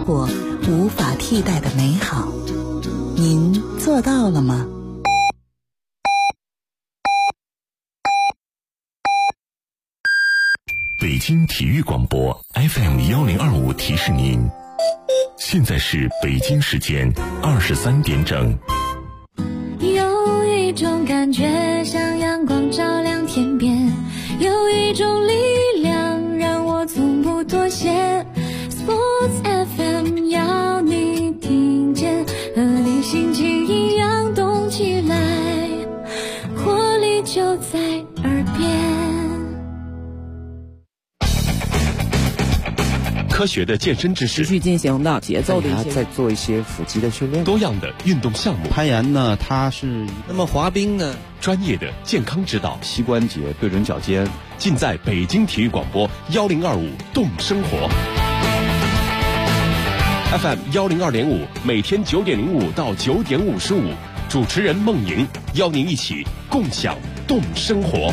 活无法替代的美好。您做到了吗？ 北京体育广播 FM1025 提示您，现在是北京时间23点整。 有一种感觉像阳光照亮天边，有一种力量让我从不妥协。 Sports FM 要你听见，和你心情一样动起来，活力就在耳边。 科学的健身知识， 持续进行的节奏的一些， 再做一些腹肌的训练， 多样的运动项目， 攀岩呢，它是那么滑冰呢， 专业的健康指导， 膝关节对准脚尖， 尽在北京体育广播1025动生活 FM102.5，每天9点05到9点55，主持人孟莹邀您一起共享动生活。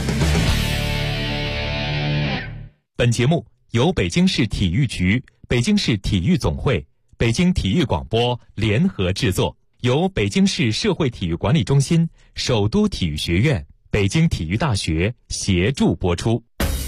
本节目由北京市体育局、北京市体育总会、北京体育广播联合制作，由北京市社会体育管理中心、首都体育学院、北京体育大学协助播出。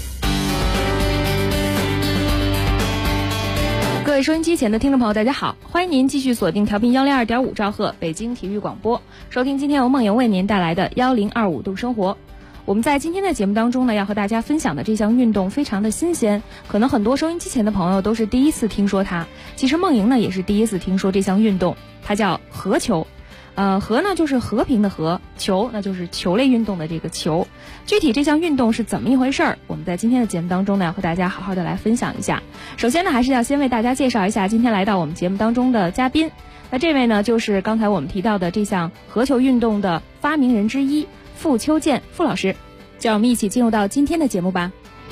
各位收音机前的听众朋友，大家好，欢迎您继续锁定调频102.5兆赫北京体育广播，收听今天由梦莹为您带来的1025动生活。我们在今天的节目当中呢，要和大家分享的这项运动非常的新鲜，可能很多收音机前的朋友都是第一次听说它。其实梦莹呢也是第一次听说这项运动，它叫和球。和呢就是和平的和，球那就是球类运动的这个球。具体这项运动是怎么一回事儿，我们在今天的节目当中呢要和大家好好的来分享一下。首先呢还是要先为大家介绍一下今天来到我们节目当中的嘉宾。那这位呢就是刚才我们提到的这项和球运动的发明人之一傅秋建傅老师，就让我们一起进入到今天的节目吧。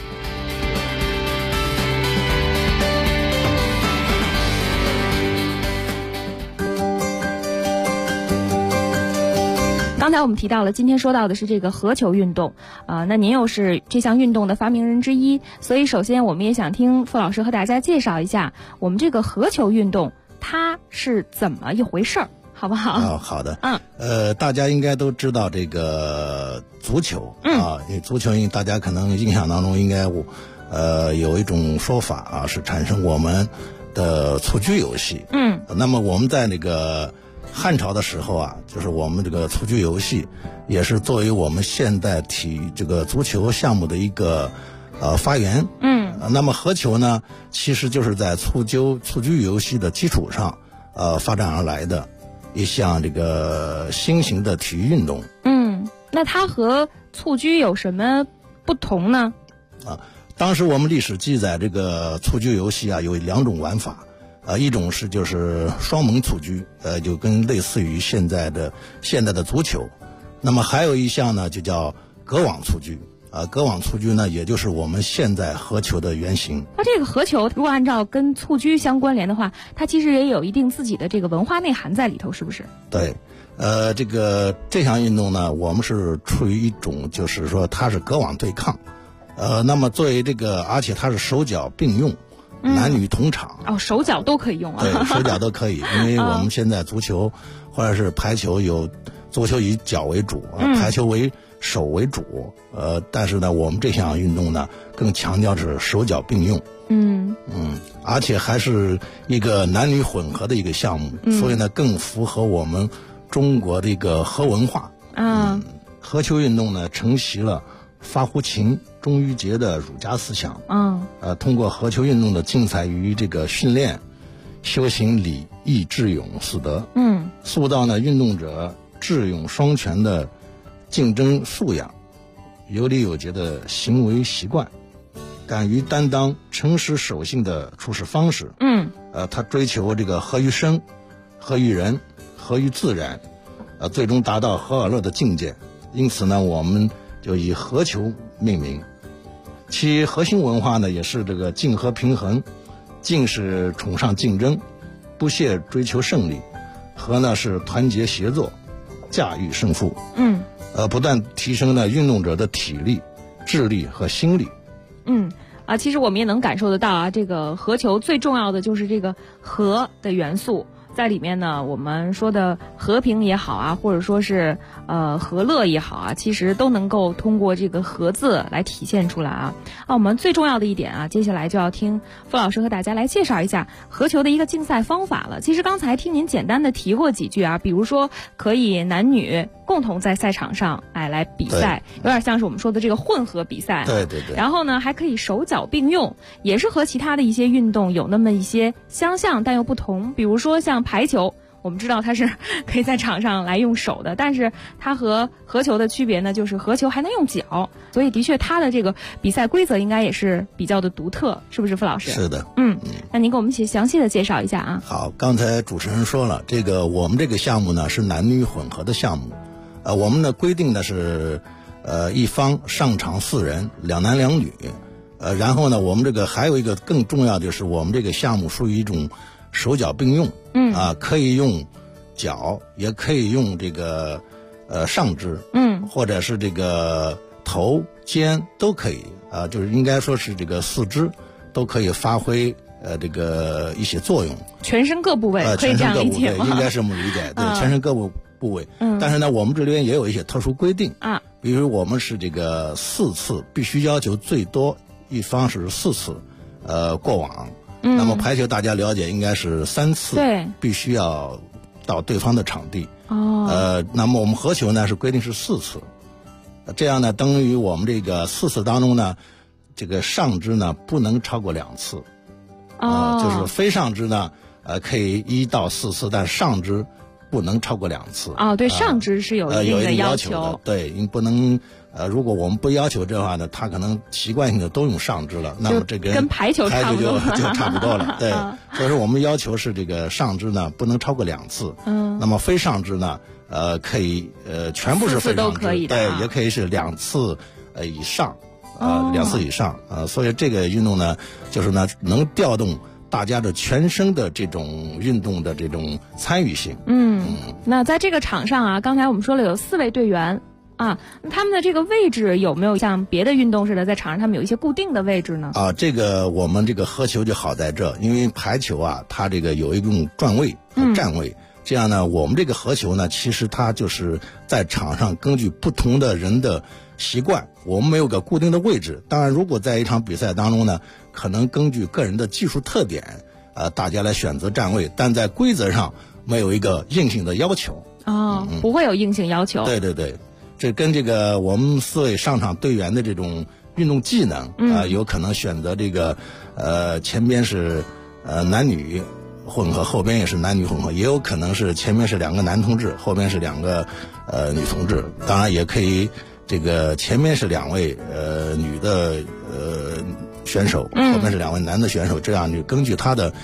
刚才我们提到了，今天说到的是这个和球运动，那您又是这项运动的发明人之一，所以首先我们也想听傅老师和大家介绍一下我们这个和球运动它是怎么一回事儿，好不好？ 好的。大家应该都知道这个足球因为足球大家可能印象当中应该有一种说法是产生我们的蹴鞠游戏。那么我们在那个汉朝的时候就是我们这个蹴鞠游戏也是作为我们现代这个足球项目的一个发源。那么和球呢，其实就是在蹴鞠游戏的基础上发展而来的一项这个新型的体育运动。 那它和蹴鞠有什么不同呢？ 当时我们历史记载这个蹴鞠游戏有两种玩法。一种是就是双猛蹴鞠，就跟类似于现在的足球。那么还有一项呢，就叫隔网蹴鞠。隔网蹴鞠呢，也就是我们现在和球的原型。 那这个和球如果按照跟蹴鞠相关联的话，它其实也有一定自己的这个文化内涵在里头，是不是？ 对，这项运动呢，我们是处于一种就是说它是隔网对抗，那么作为而且它是手脚并用。男女同场手脚都可以用对，手脚都可以，因为我们现在足球或者是排球有足球以脚为主，排球为手为主，但是呢，我们这项运动呢更强调是手脚并用，而且还是一个男女混合的一个项目，所以呢更符合我们中国的一个和文化。和球运动呢承袭了发乎情忠于节的儒家思想。通过和球运动的竞赛于这个训练、修行礼义智勇四德，塑造呢运动者智勇双全的竞争素养，有礼有节的行为习惯，敢于担当、诚实守信的处事方式。他追求这个合于生、合于人、合于自然，最终达到和而乐的境界。因此呢，我们就以和球命名。其核心文化呢，也是这个竞和平衡，竞是崇尚竞争，不懈追求胜利；和呢是团结协作，驾驭胜负。不断提升呢运动者的体力、智力和心力。 啊，其实我们也能感受得到啊，这个合球最重要的就是这个和的元素。在里面呢，我们说的和平也好啊，或者说是和乐也好啊，其实都能够通过这个和字来体现出来啊。我们最重要的一点啊，接下来就要听傅老师和大家来介绍一下合球的一个竞赛方法了。其实刚才听您简单的提过几句啊，比如说可以男女共同在赛场上来比赛，有点像是我们说的这个混合比赛啊。 对对对。 然后呢，还可以手脚并用，也是和其他的一些运动有那么一些相像但又不同。比如说像排球，我们知道它是可以在场上来用手的，但是它和合球的区别呢，就是合球还能用脚，所以的确它的这个比赛规则应该也是比较的独特，是不是傅老师？ 是的。 那您给我们详细的介绍一下啊。 好，刚才主持人说了，这个我们这个项目呢是男女混合的项目，我们的规定呢是一方上场4人，2男2女，然后呢我们这个还有一个更重要的就是我们这个项目属于一种手脚并用，可以用脚，也可以用这个上肢，或者是这个头肩都可以啊，就是应该说是这个4肢都可以发挥这个一些作用， 全身各部位可以这样理解吗？ 应该是这么理解，对，全身各部位。但是呢，我们这里边也有一些特殊规定啊，比如我们是这个4次，必须要求最多一方是4次过网。那么排球大家了解应该是3次，对，必须要到对方的场地。那么我们合球呢是规定是4次，这样呢等于我们这个4次当中呢，这个上肢呢不能超过2次，就是非上肢呢可以1到4次，但上肢不能超过2次。 对，上肢是有一定的要求的，对，你不能如果我们不要求这话呢，他可能习惯性的都用上肢了，那么这个跟排球差不多就差不多了。对，所以说我们要求是这个上肢呢不能超过2次。那么非上肢呢可以全部是非上肢，对，也可以是2次以上，2次以上所以这个运动呢就是呢能调动大家的全身的这种运动的这种参与性。 那在这个场上啊，刚才我们说了有4位队员啊，他们的这个位置有没有像别的运动似的，在场上他们有一些固定的位置呢？这个我们这个合球就好在这，因为排球啊，它这个有一种转位和站位，这样呢，我们这个合球呢，其实它就是在场上根据不同的人的习惯，我们没有个固定的位置。当然，如果在一场比赛当中呢，可能根据个人的技术特点，大家来选择站位，但在规则上没有一个硬性的要求。 不会有硬性要求。 对对对。这跟这个我们4位上场队员的这种运动技能有可能选择这个前边是男女混合，后边也是男女混合，也有可能是前面是2个男同志，后边是2个女同志，当然也可以这个前面是2位女的选手，后边是2位男的选手，这样就根据他的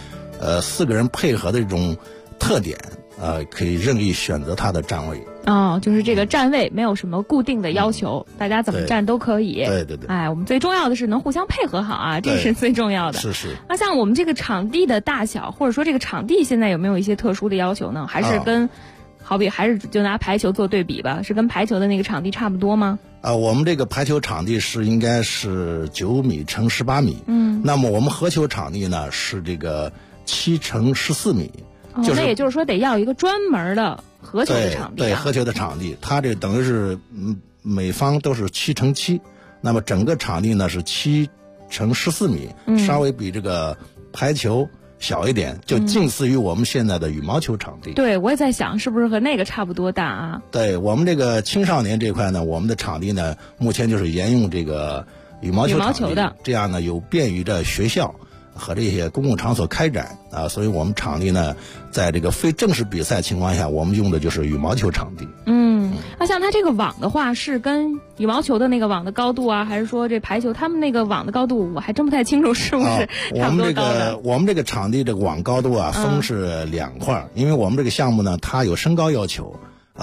4个人配合的这种特点可以任意选择他的站位。 就是这个站位没有什么固定的要求，大家怎么站都可以。 对对对。 我们最重要的是能互相配合好啊，这是最重要的。 是。 那像我们这个场地的大小，或者说这个场地现在有没有一些特殊的要求呢？还是跟好比还是就拿排球做对比吧，是跟排球的那个场地差不多吗？ 我们这个排球场地应该是9米乘18米。那么我们合球场地呢是这个7乘14米。 那也就是说得要一个专门的合球的场地。 对，合球的场地，它这等于是每方都是7乘7，那么整个场地呢是7乘14米，稍微比这个排球小一点，就近似于我们现在的羽毛球场地。 对，我也在想是不是和那个差不多大啊？ 对，我们这个青少年这块呢，我们的场地呢目前就是沿用这个羽毛球场地的，这样呢有便于这学校和这些公共场所开展所以我们场地呢在这个非正式比赛情况下，我们用的就是羽毛球场地。 那像它这个网的话，是跟羽毛球的那个网的高度啊，还是说这排球他们那个网的高度，我还真不太清楚是不是差不多高的。 我们这个场地这个网高度分是2块，因为我们这个项目呢它有身高要求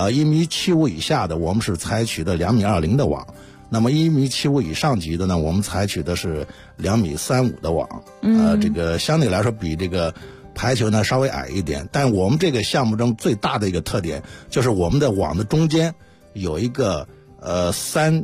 ，1.75米以下的我们是采取的2.20米的网，那么1.75米以上级的呢，我们采取的是2.35米的网。这个相对来说比这个排球呢稍微矮一点，但我们这个项目中最大的一个特点就是我们的网的中间有一个3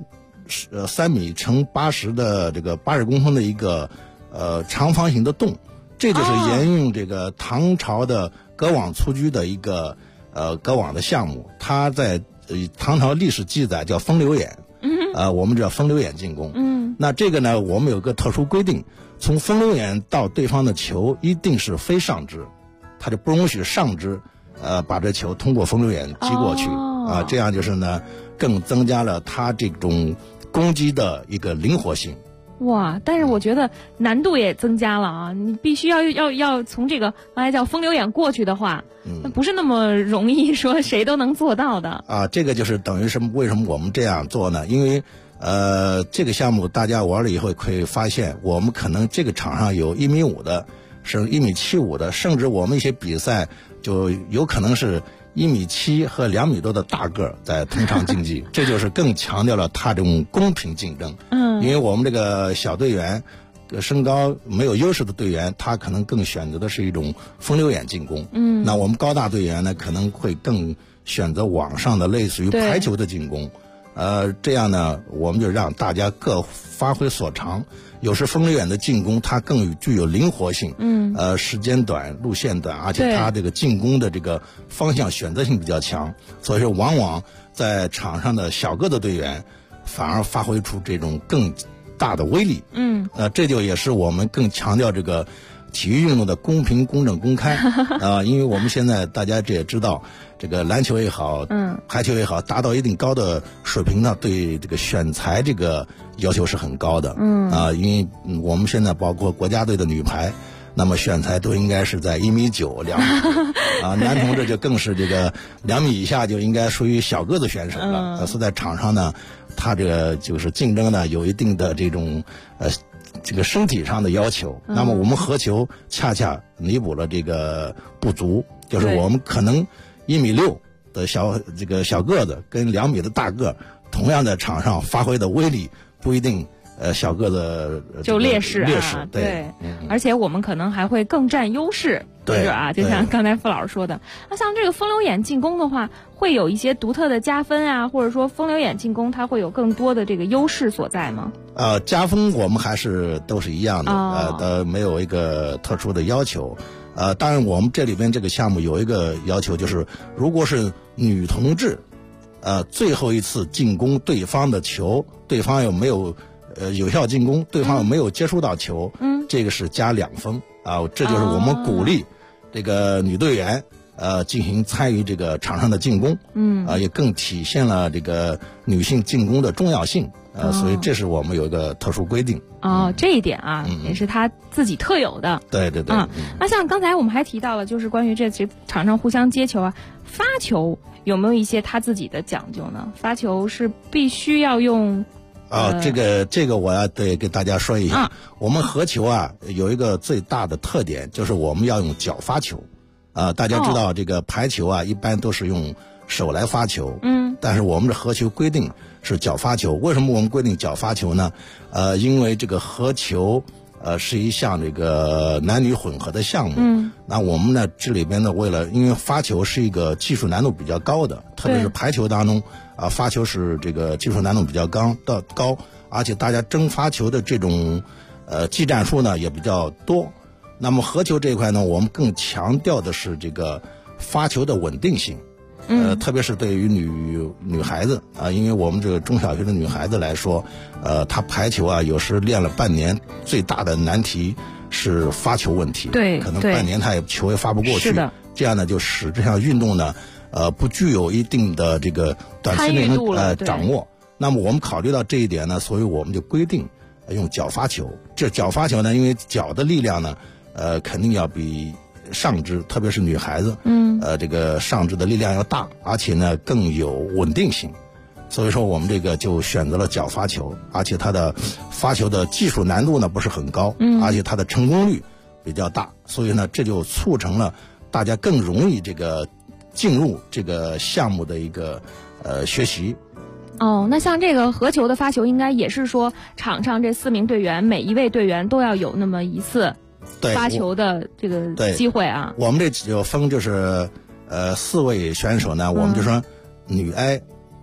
3米乘80的这个80公分的一个长方形的洞，这就是沿用这个唐朝的隔网蹴鞠的一个隔网的项目，它在唐朝历史记载叫风流眼，我们叫风流眼进攻。那这个呢，我们有个特殊规定，从风流眼到对方的球一定是非上肢，它就不容许上肢把这球通过风流眼击过去这样就是呢更增加了它这种攻击的一个灵活性。 哇，但是我觉得难度也增加了啊！你必须要从这个刚才叫风流眼过去的话，那不是那么容易说谁都能做到的这个就是等于是为什么我们这样做呢？因为这个项目大家玩了以后可以发现，我们可能这个场上有1.5米的，是1.75米的，甚至我们一些比赛就有可能是1.7米和2米多的大个在同场竞技，这就是更强调了他这种公平竞争。因为我们这个小队员身高没有优势的队员，他可能更选择的是一种风流眼进攻。那我们高大队员呢，可能会更选择网上的类似于排球的进攻。这样呢，我们就让大家各发挥所长。有时风流眼的进攻它更具有灵活性，时间短，路线短，而且它这个进攻的这个方向选择性比较强，所以说往往在场上的小个的队员反而发挥出这种更大的威力。这就也是我们更强调这个体育运动的公平、公正、公开因为我们现在大家这也知道，这个篮球也好，排球也好，达到一定高的水平呢，对这个选材这个要求是很高的。因为我们现在包括国家队的女排，那么选材都应该是在1.9米、2米男同志就更是这个2米以下就应该属于小个子选手了。所以在场上呢，他这个就是竞争呢有一定的这种这个身体上的要求。那么我们合球恰恰弥补了这个不足，就是我们可能1.6米的这个小个子跟2米的大个，同样在场上发挥的威力不一定小个子就劣势对， 而且我们可能还会更占优势。 对就像刚才傅老师说的，那像这个风流眼进攻的话，会有一些独特的加分啊，或者说风流眼进攻它会有更多的这个优势所在吗？ 加分我们还是都是一样的，没有一个特殊的要求。当然我们这里边这个项目有一个要求，就是如果是女同志最后一次进攻对方的球，对方有没有有效进攻，对方有没有接触到球，这个是加2分这就是我们鼓励这个女队员进行参与这个场上的进攻，也更体现了这个女性进攻的重要性，所以这是我们有一个特殊规定。 这一点也是他自己特有的。 对。 那像刚才我们还提到了，就是关于这场上互相接球发球有没有一些他自己的讲究呢？发球是必须要用这个我要得给大家说一下。我们合球有一个最大的特点，就是我们要用脚发球。大家知道这个排球一般都是用手来发球，但是我们的合球规定是脚发球。为什么我们规定脚发球呢？因为这个合球是一项这个男女混合的项目。那我们呢这里边呢，因为发球是一个技术难度比较高的，特别是排球当中发球是这个技术难度比较高，而且大家争发球的这种技战术呢也比较多。那么合球这一块呢，我们更强调的是这个发球的稳定性。特别是对于女孩子因为我们这个中小学的女孩子来说，她排球有时练了半年，最大的难题是发球问题。 对， 可能半年她球也发不过去。 是的， 这样呢就使这项运动呢不具有一定的这个短期内能掌握。那么我们考虑到这一点呢，所以我们就规定用脚发球。这脚发球呢，因为脚的力量呢肯定要比上肢，特别是女孩子，这个上肢的力量要大，而且呢更有稳定性。所以说我们这个就选择了脚发球，而且它的发球的技术难度呢不是很高，而且它的成功率比较大，所以呢这就促成了大家更容易这个进入这个项目的一个学习。 那像这个合球的发球，应该也是说场上这4名队员每一位队员都要有那么一次发球的这个机会我们这就分就是4位选手呢，我们就说女 A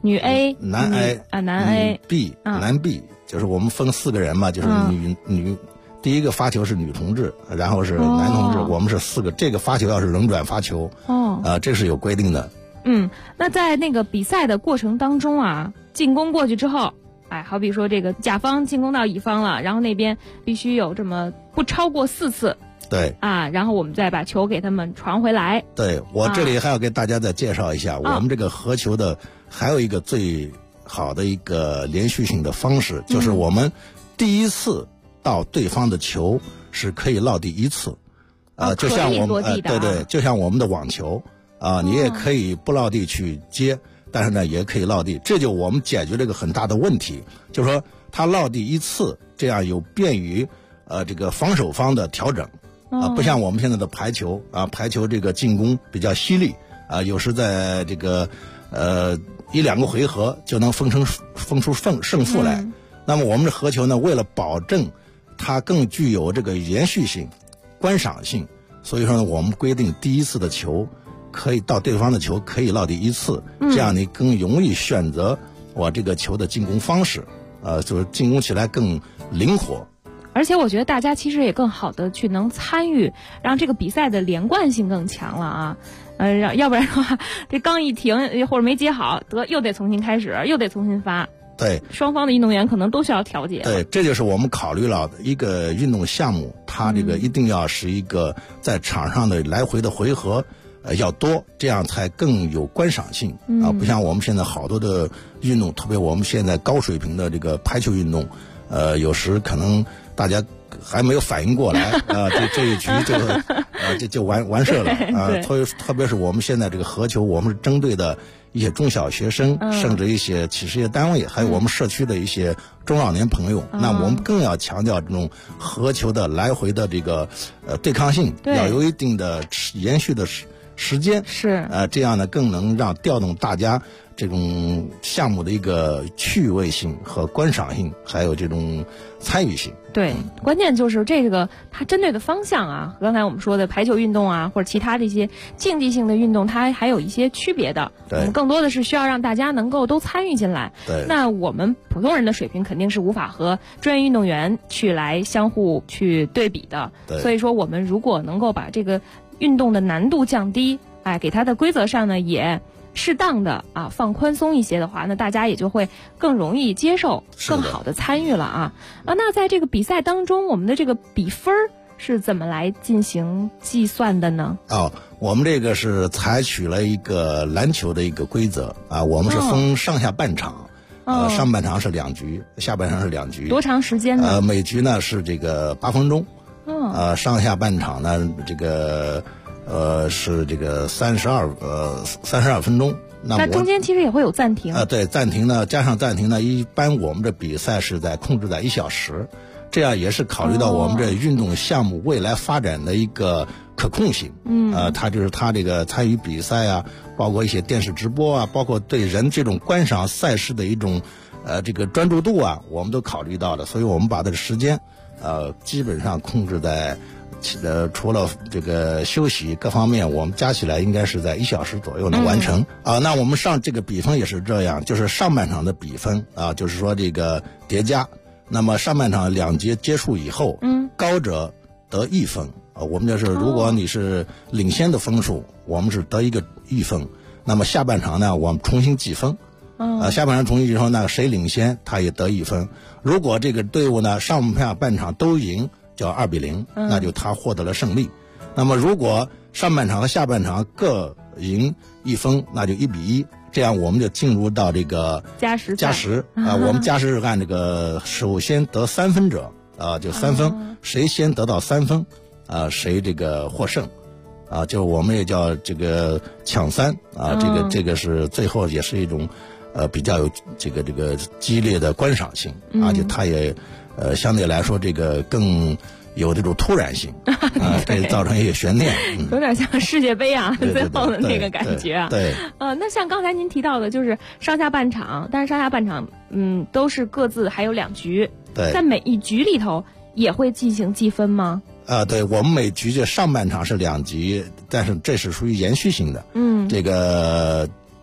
女 A， 男 A 男 A B， 男 B， 就是我们分4个人嘛，就是女。第一个发球是女同志，然后是男同志，我们是4个。这个发球要是轮转发球，这是有规定的。 那在那个比赛的过程当中啊，进攻过去之后，好比说这个甲方进攻到乙方了，然后那边必须有这么不超过4次。 对然后我们再把球给他们传回来。 对，我这里还要给大家再介绍一下，我们这个合球的还有一个最好的一个连续性的方式，就是我们第一次到对方的球是可以落地1次，就像我们对，就像我们的网球你也可以不落地去接，但是呢也可以落地，这就我们解决这个很大的问题，就是说它落地1次，这样有便于这个防守方的调整不像我们现在的排球排球这个进攻比较犀利有时在这个1-2个回合就能分出胜负来。那么我们的合球呢，为了保证它更具有这个延续性、观赏性，所以说呢，我们规定第一次的球可以到对方的球可以落地1次，这样你更容易选择我这个球的进攻方式，就是进攻起来更灵活。 而且我觉得大家其实也更好的去能参与，让这个比赛的连贯性更强了要不然的话，这刚一停或者没接好，又得重新开始，又得重新发。 对， 双方的运动员可能都需要调节。 对，这就是我们考虑了一个运动项目，它这个一定要是一个在场上的来回的回合要多，这样才更有观赏性不像我们现在好多的运动，特别我们现在高水平的这个排球运动，有时可能大家还没有反应过来这一局就完事了特别是我们现在这个合球，我们是针对的一些中小学生，甚至一些企事业单位，还有我们社区的一些中老年朋友，那我们更要强调这种合球的来回的这个对抗性，要有一定的延续的时间， 是这样呢更能让调动大家这种项目的一个趣味性和观赏性，还有这种参与性。 对，关键就是这个它针对的方向和刚才我们说的排球运动或者其他的一些竞技性的运动，它还有一些区别的。我们更多的是需要让大家能够都参与进来。 对， 那我们普通人的水平肯定是无法和专业运动员去来相互去对比的。 对， 所以说我们如果能够把这个运动的难度降低，给它的规则上呢也适当的放宽松一些的话，那大家也就会更容易接受，更好的参与了那在这个比赛当中，我们的这个比分是怎么来进行计算的呢？ 我们这个是采取了一个篮球的一个规则我们是分上下半场上半场是2局，下半场是2局。 多长时间呢？ 每局呢是这个8分钟上下半场呢这个是这个32分钟。 那中间其实也会有暂停对，暂停呢，加上暂停呢，一般我们这比赛是控制在1小时，这样也是考虑到我们这运动项目未来发展的一个可控性。它就是它这个参与比赛包括一些电视直播包括对人这种观赏赛事的一种这个专注度我们都考虑到了，所以我们把这个时间基本上控制在除了这个休息各方面，我们加起来应该是在1小时左右能完成那我们上这个比分也是这样，就是上半场的比分就是说这个叠加，那么上半场2节结束以后高者得1分我们就是如果你是领先的分数我们是得1分，那么下半场呢我们重新计分下半场重新计分，那谁领先他也得1分，如果这个队伍呢上下半场都赢叫2-0，那就他获得了胜利。那么如果上半场和下半场各赢1分，那就1-1，这样我们就进入到这个加时我们加时是按这个首先得3分者就3分谁先得到3分谁这个获胜就我们也叫这个抢3这个是最后也是一种比较有这个激烈的观赏性而且它也相对来说这个更有这种突然性这造成一些悬念有点像世界杯最后的那个感觉对那像刚才您提到的就是上下半场，但是上下半场都是各自还有2局， 对， 在每一局里头也会进行计分吗？ 对，我们每局就上半场是2局，但是这是属于延续性的这个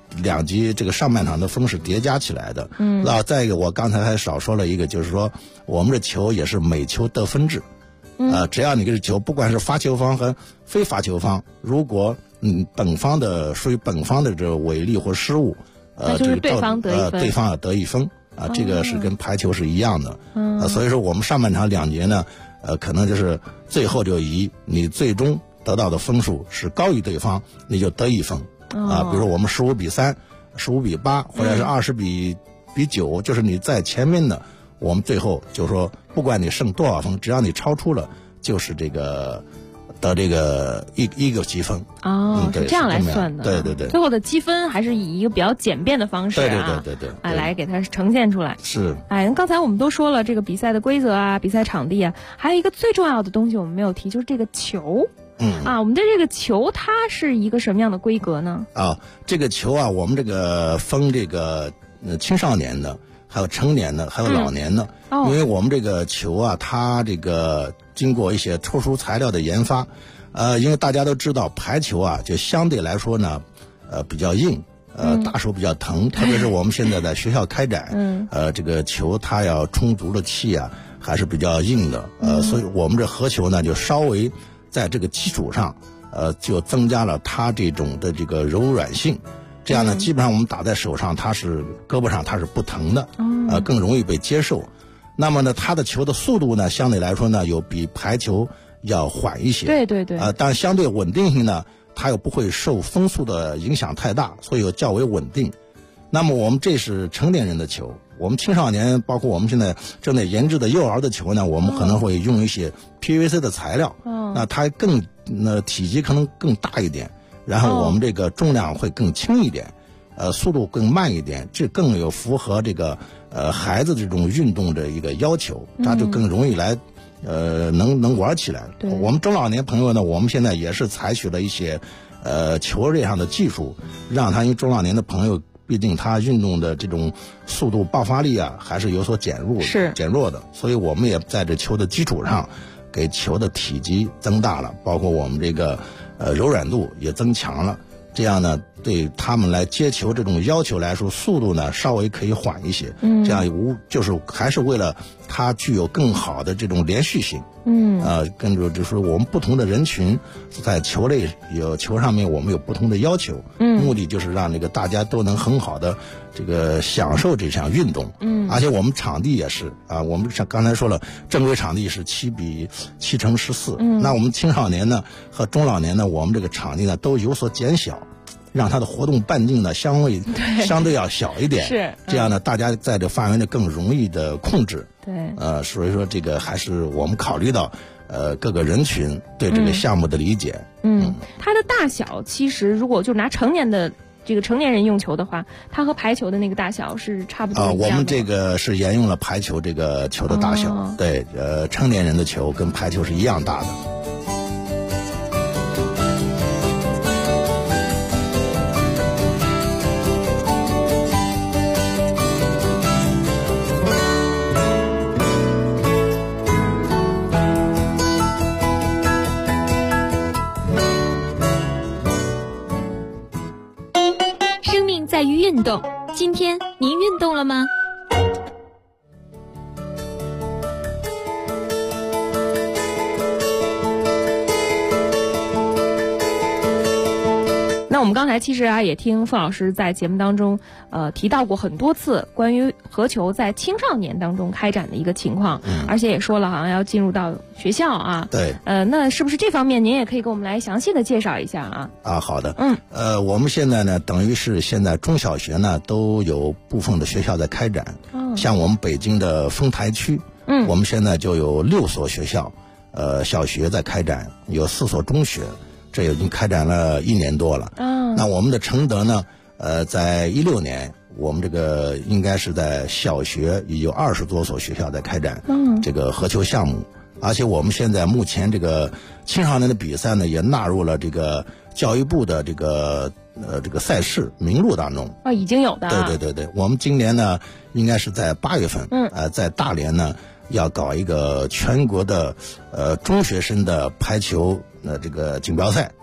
两极这个上半场的风是叠加起来的。那再一个，我刚才还少说了一个，就是说我们这球也是每球得分制。只要你这个球，不管是发球方和非发球方，如果本方的属于本方的这个违例或失误， 那就是对方得一分， 对方要得1分啊，这个是跟排球是一样的。所以说我们上半场2节呢，可能就是最后就以你最终得到的分数是高于对方，你就得1分啊。比如说我们15比3、15比8，或者是20比9，就是你在前面的。我们最后就是说，不管你剩多少分，只要你超出了，就是这个得这个一个积分。 是这样来算的。 对对对。 最后的积分还是以一个比较简便的方式对， 来给它呈现出来。 是。 刚才我们都说了这个比赛的规则啊，比赛场地啊，还有一个最重要的东西我们没有提，就是这个球。我们的这个球它是一个什么样的规格呢？ 这个球啊，我们这个分这个青少年的。还有成年的，还有老年的，因为我们这个球啊，它这个经过一些特殊材料的研发，因为大家都知道排球啊，就相对来说呢，比较硬，打手比较疼，特别是我们现在在学校开展，这个球它要充足的气啊，还是比较硬的，所以我们这合球呢，就稍微在这个基础上，就增加了它这种的这个柔软性。这样呢，基本上我们打在手上，它是胳膊上它是不疼的，更容易被接受。那么呢，它的球的速度呢，相对来说呢，有比排球要缓一些。 对。 但相对稳定性呢，它又不会受风速的影响太大，所以又较为稳定。那么我们这是成年人的球，我们青少年，包括我们现在正在研制的幼儿的球呢，我们可能会用一些 PVC 的材料，那它体积可能更大一点。然后我们这个重量会更轻一点，速度更慢一点，这更有符合这个孩子这种运动的一个要求，他就更容易来能玩起来。我们中老年朋友呢，我们现在也是采取了一些球这样的技术，让他因为中老年的朋友，毕竟他运动的这种速度爆发力啊，还是有所减弱的，所以我们也在这球的基础上，给球的体积增大了，包括我们这个。柔软度也增强了，这样呢，对他们来接球这种要求来说，速度呢稍微可以缓一些。这样就是还是为了它具有更好的这种连续性。跟着就是我们不同的人群在球上面，我们有不同的要求。目的就是让这个大家都能很好的这个享受这项运动。而且我们场地也是我们像刚才说了，正规场地是7×14。那我们青少年呢和中老年呢，我们这个场地呢都有所减小，让它的活动半径呢相对要小一点。 是这样呢，大家在这范围内更容易的控制。 对。 所以说这个还是我们考虑到各个人群对这个项目的理解。 它的大小其实如果就拿成年人用球的话，它和排球的那个大小是差不多一样的。 我们这个是沿用了排球这个球的大小。对，成年人的球跟排球是一样大的。 在于运动，今天您运动了吗？ 那我们刚才其实也听傅老师在节目当中提到过很多次关于合球在青少年当中开展的一个情况，而且也说了好像要进入到学校啊。 对。 那是不是这方面您也可以给我们来详细的介绍一下啊？ 好的。我们现在呢，等于是现在中小学呢都有部分的学校在开展。像我们北京的丰台区，我们现在就有6所学校，小学在开展，有4所中学。这已经开展了1年多了。那我们的承德呢，在16年，我们这个应该是在小学已有20多所学校在开展这个合球项目，而且我们现在目前这个青少年的比赛呢，也纳入了这个教育部的这个赛事名录当中。 已经有的。 对，我们今年呢，应该是在8月份，在大连呢，要搞一个全国的中学生的排球这个锦标赛。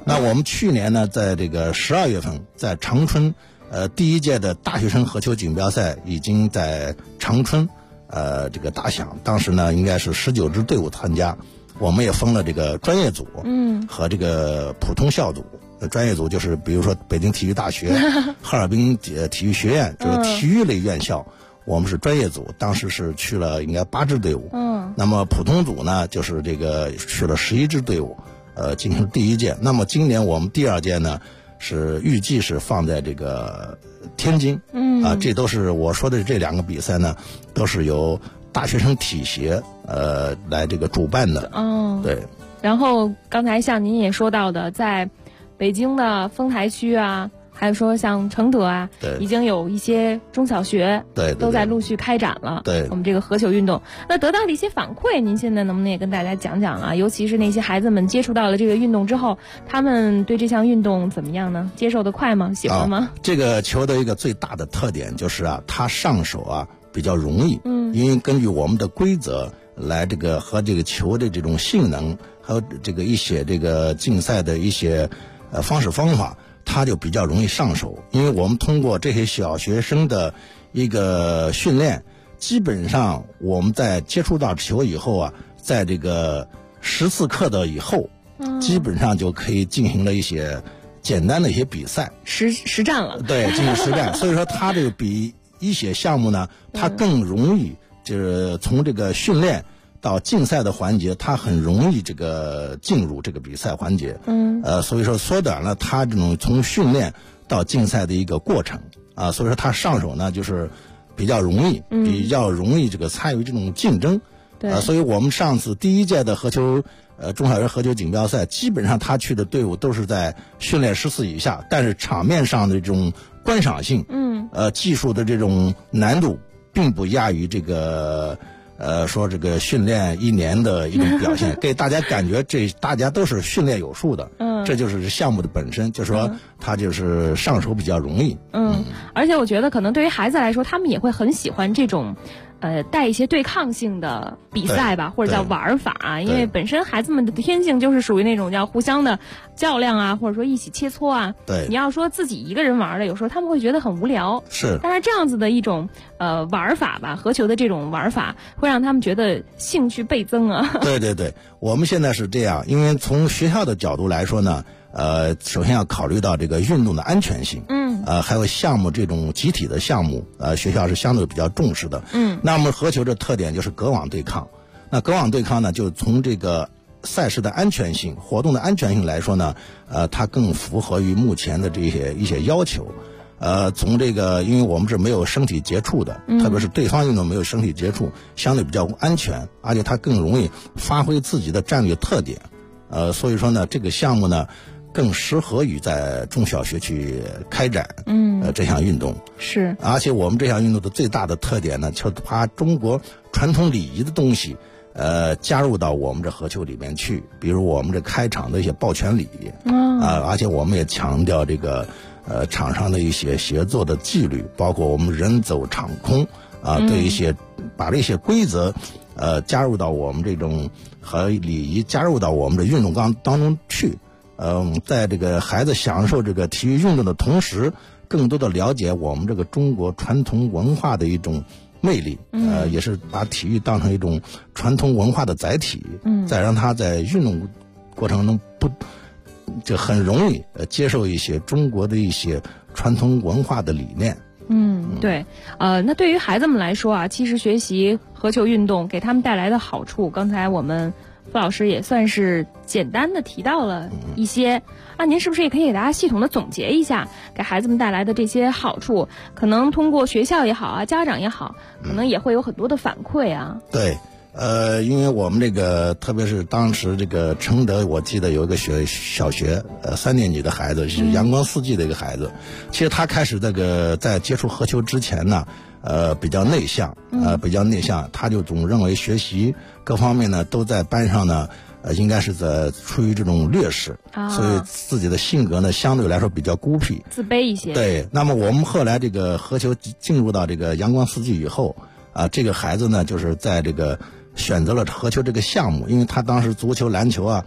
那我们去年呢，在这个12月份，在长春，第一届的大学生合球锦标赛已经在长春，这个打响。当时呢，应该是19支队伍参加，我们也分了这个专业组，和这个普通校组。专业组就是比如说北京体育大学、哈尔滨体育学院，就是体育类院校。我们是专业组，当时是去了应该8支队伍。那么普通组呢，就是这个去了11支队伍，进行第一届。那么今年我们第2届呢，是预计是放在这个天津。这都是我说的这2个比赛呢，都是由大学生体协来这个主办的。对。 然后刚才像您也说到的，在北京的丰台区啊，还有说像承德啊，已经有一些中小学都在陆续开展了我们这个合球运动。那得到的一些反馈，您现在能不能也跟大家讲讲啊？尤其是那些孩子们接触到了这个运动之后，他们对这项运动怎么样呢？接受得快吗？喜欢吗？ 这个球的一个最大的特点就是它上手比较容易。因为根据我们的规则来这个和这个球的这种性能，还有这个一些这个竞赛的一些方式方法，它就比较容易上手。因为我们通过这些小学生的一个训练，基本上我们在接触到球以后在这个10次课的以后，基本上就可以进行了一些简单的一些比赛， 实战了。 对，进行实战。所以说它这个比一些项目呢，它更容易，就是从这个训练到竞赛的环节，它很容易这个进入这个比赛环节。所以说缩短了它这种从训练到竞赛的一个过程所以说它上手呢就是比较容易，这个参与这种竞争。所以我们上次第1届的合球中小学合球锦标赛，基本上他去的队伍都是在训练10次以下，但是场面上的这种观赏性，技术的这种难度，并不亚于这个说这个训练1年的一种表现，给大家感觉大家都是训练有素的。这就是项目的本身，就是说它就是上手比较容易。 而且我觉得可能对于孩子来说，他们也会很喜欢这种带一些对抗性的比赛吧，或者叫玩法因为本身孩子们的天性就是属于那种叫互相的较量或者说一起切磋对， 你要说自己一个人玩的，有时候他们会觉得很无聊。 是， 但是这样子的一种玩法吧，合球的这种玩法，会让他们觉得兴趣倍增对，我们现在是这样，因为从学校的角度来说呢，首先要考虑到这个运动的安全性。还有项目这种集体的项目，学校是相对比较重视的。那么合球的特点就是隔网对抗。那隔网对抗呢，就从这个赛事的安全性、活动的安全性来说呢，它更符合于目前的这些一些要求。从这个，因为我们是没有身体接触的，特别是对方运动没有身体接触，相对比较安全，而且它更容易发挥自己的战略特点。所以说呢，这个项目呢，更适合于在中小学去开展。这项运动是， 而且我们这项运动的最大的特点呢，就是把中国传统礼仪的东西，加入到我们这合球里面去，比如我们这开场的一些抱拳礼仪，而且我们也强调这个场上的一些协作的纪律，包括我们人走场空对一些把这些规则加入到我们这种和礼仪加入到我们的运动当中去。在这个孩子享受这个体育运动的同时，更多的了解我们这个中国传统文化的一种魅力。也是把体育当成一种传统文化的载体。再让他在运动过程中就很容易接受一些中国的一些传统文化的理念。 对，那对于孩子们来说其实学习合球运动给他们带来的好处，刚才我们傅老师也算是简单的提到了一些。您是不是也可以给大家系统的总结一下给孩子们带来的这些好处？可能通过学校也好家长也好，可能也会有很多的反馈对。因为我们这个，特别是当时这个承德，我记得有一个小学3年级的孩子，是阳光四季的一个孩子。其实他开始这个在接触合球之前呢，比较内向，他就总认为学习各方面呢都在班上呢，应该是处于这种劣势，所以自己的性格呢相对来说比较孤僻、 自卑一些。 对，那么我们后来这个合球进入到这个阳光四季以后，这个孩子呢就是在这个选择了合球这个项目，因为他当时足球、篮球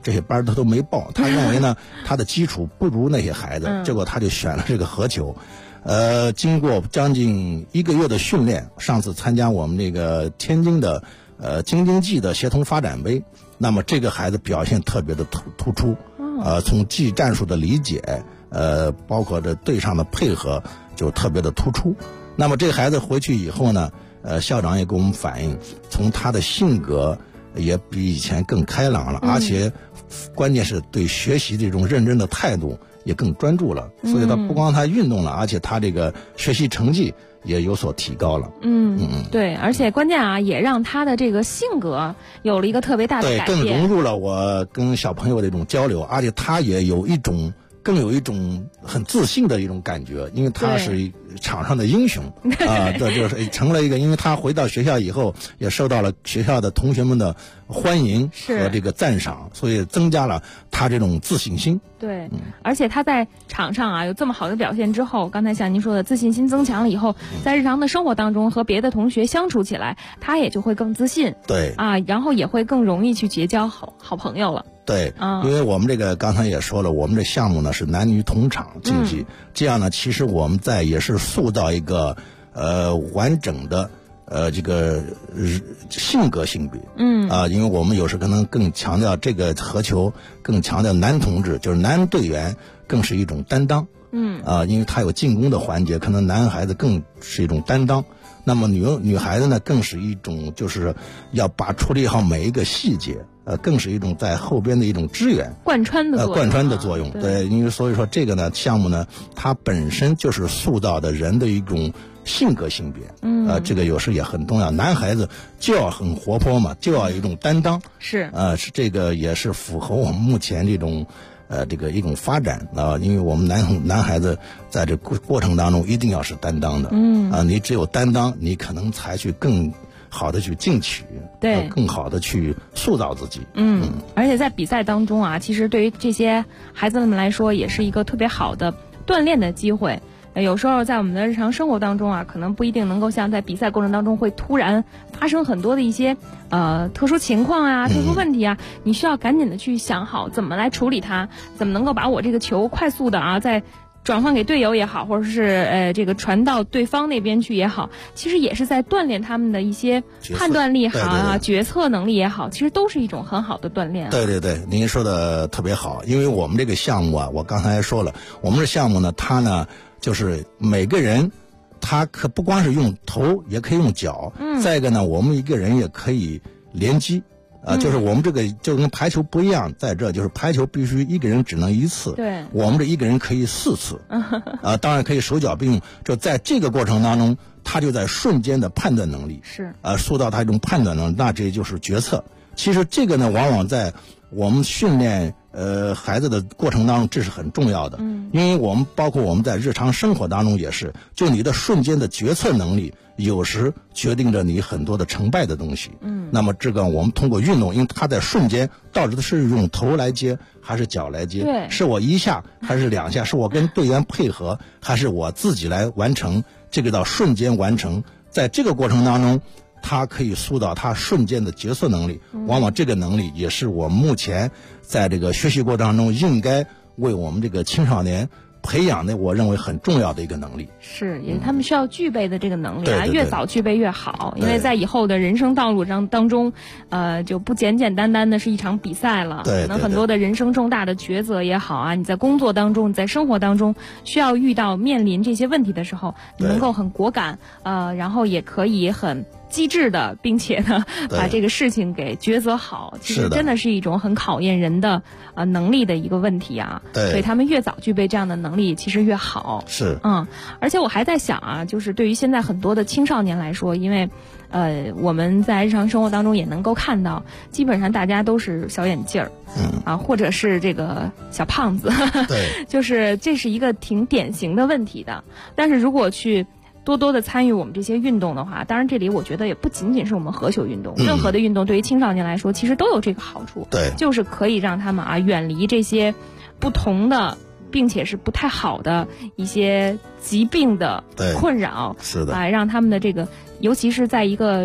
这些班他都没报，他认为呢他的基础不如那些孩子，结果他就选了这个合球。经过将近1个月的训练，上次参加我们那个天津的京津冀的协同发展杯，那么这个孩子表现特别的突出，从技战术的理解，包括这队上的配合就特别的突出。那么这个孩子回去以后呢，校长也给我们反映，从他的性格也比以前更开朗了，而且关键是对学习这种认真的态度也更专注了，所以他不光他运动了，而且他这个学习成绩也有所提高了。 对，而且关键啊，也让他的这个性格有了一个特别大的改变， 对，更融入了我跟小朋友的一种交流，而且他也更有一种很自信的一种感觉，因为他是场上的英雄啊，这就是成了一个，因为他回到学校以后也受到了学校的同学们的欢迎和这个赞赏，所以增加了他这种自信心。 对，而且他在场上啊有这么好的表现之后，刚才像您说的自信心增强了以后，在日常的生活当中和别的同学相处起来，他也就会更自信。 对啊，然后也会更容易去结交好朋友了。 对，因为我们这个刚才也说了，我们这项目呢是男女同场竞技，这样呢，其实我们也是塑造一个完整的这个性格性别。因为我们有时可能更强调这个合球，更强调男同志，就是男队员更是一种担当。因为他有进攻的环节，可能男孩子更是一种担当。那么女孩子呢，更是一种就是要处理好每一个细节，更是一种在后边的一种支援贯穿的作用。 对，因为所以说这个呢项目呢，它本身就是塑造的人的一种性格性别。这个有时也很重要，男孩子就要很活泼嘛，就要有一种担当。是这个也是符合我们目前这种这个一种发展啊，因为我们男孩子在这过程当中一定要是担当的。你只有担当，你可能才去更好的去进取，对，更好的去塑造自己。 而且在比赛当中啊，其实对于这些孩子们来说，也是一个特别好的锻炼的机会。有时候在我们的日常生活当中啊，可能不一定能够像在比赛过程当中会突然发生很多的一些特殊情况啊、特殊问题啊，你需要赶紧的去想好怎么来处理它，怎么能够把我这个球快速的啊再转换给队友也好，或者是这个传到对方那边去也好，其实也是在锻炼他们的一些判断力好啊、决策能力也好，其实都是一种很好的锻炼。 对，您说的特别好，因为我们这个项目啊，我刚才说了，我们这项目呢，它呢就是每个人他可不光是用头，也可以用脚。再一个呢，我们一个人也可以联机。就是我们这个就跟排球不一样，在这就是排球必须一个人只能1次，对，我们这一个人可以4次，当然可以手脚并用。就在这个过程当中，他就在瞬间的判断能力是塑造他一种判断能力，那这就是决策。其实这个呢，往往在我们训练孩子的过程当中，这是很重要的。因为我们包括我们在日常生活当中也是，就你的瞬间的决策能力，有时决定着你很多的成败的东西。那么这个我们通过运动，因为他在瞬间到底是用头来接还是脚来接，对，是我1下还是2下，是我跟队员配合还是我自己来完成，这个到瞬间完成，在这个过程当中，他可以塑造他瞬间的决策能力。往往这个能力也是我们目前在这个学习过程当中应该为我们这个青少年培养的，我认为很重要的一个能力。是，也他们需要具备的这个能力啊，越早具备越好。因为在以后的人生道路当中，就不简简单单的是一场比赛了。可能很多的人生重大的抉择也好啊，你在工作当中，你在生活当中需要面临这些问题的时候，你能够很果敢，然后也可以很机智的，并且呢把这个事情给抉择好，其实真的是一种很考验人的能力的一个问题啊。对，所以他们越早具备这样的能力，其实越好。是，而且我还在想啊，就是对于现在很多的青少年来说，因为我们在日常生活当中也能够看到，基本上大家都是小眼镜儿，或者是这个小胖子，对，就是这是一个挺典型的问题的。但是如果去多多的参与我们这些运动的话，当然这里我觉得也不仅仅是我们合球运动，任何的运动对于青少年来说其实都有这个好处，对，就是可以让他们远离这些不同的并且是不太好的一些疾病的困扰，是的，让他们的这个尤其是在一个